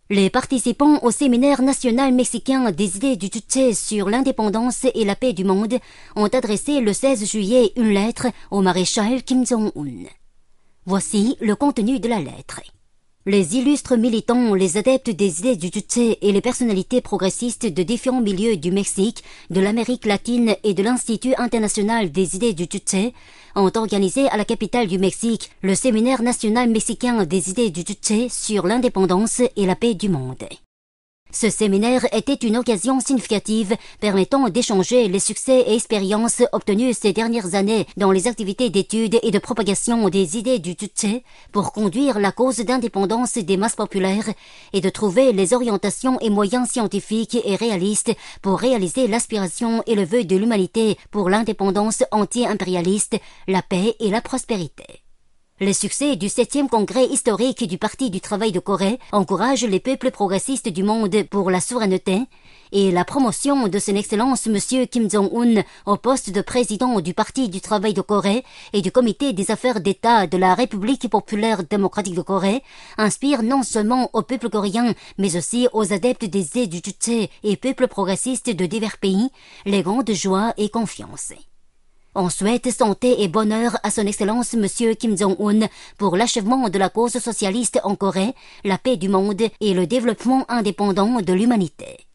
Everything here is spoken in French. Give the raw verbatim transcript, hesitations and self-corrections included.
Les participants au séminaire national mexicain des idées du Juche sur l'indépendance et la paix du monde ont adressé le seize juillet une lettre au maréchal Kim Jong-un. Voici le contenu de la lettre. Les illustres militants, les adeptes des idées du Juche et les personnalités progressistes de différents milieux du Mexique, de l'Amérique latine et de l'Institut international des idées du Juche ont organisé à la capitale du Mexique le séminaire national mexicain des idées du Juche sur l'indépendance et la paix du monde. Ce séminaire était une occasion significative permettant d'échanger les succès et expériences obtenus ces dernières années dans les activités d'études et de propagation des idées du Juche pour conduire la cause d'indépendance des masses populaires et de trouver les orientations et moyens scientifiques et réalistes pour réaliser l'aspiration et le vœu de l'humanité pour l'indépendance anti-impérialiste, la paix et la prospérité. Le succès du septième congrès historique du Parti du travail de Corée encourage les peuples progressistes du monde pour la souveraineté et la promotion de son Excellence M. Kim Jong-un au poste de président du Parti du travail de Corée et du Comité des affaires d'État de la République populaire démocratique de Corée inspire non seulement au peuple coréen mais aussi aux adeptes des idées du Juche et peuples progressistes de divers pays les grandes joies et confiance. On souhaite santé et bonheur à son Excellence M. Kim Jong-un pour l'achèvement de la cause socialiste en Corée, la paix du monde et le développement indépendant de l'humanité.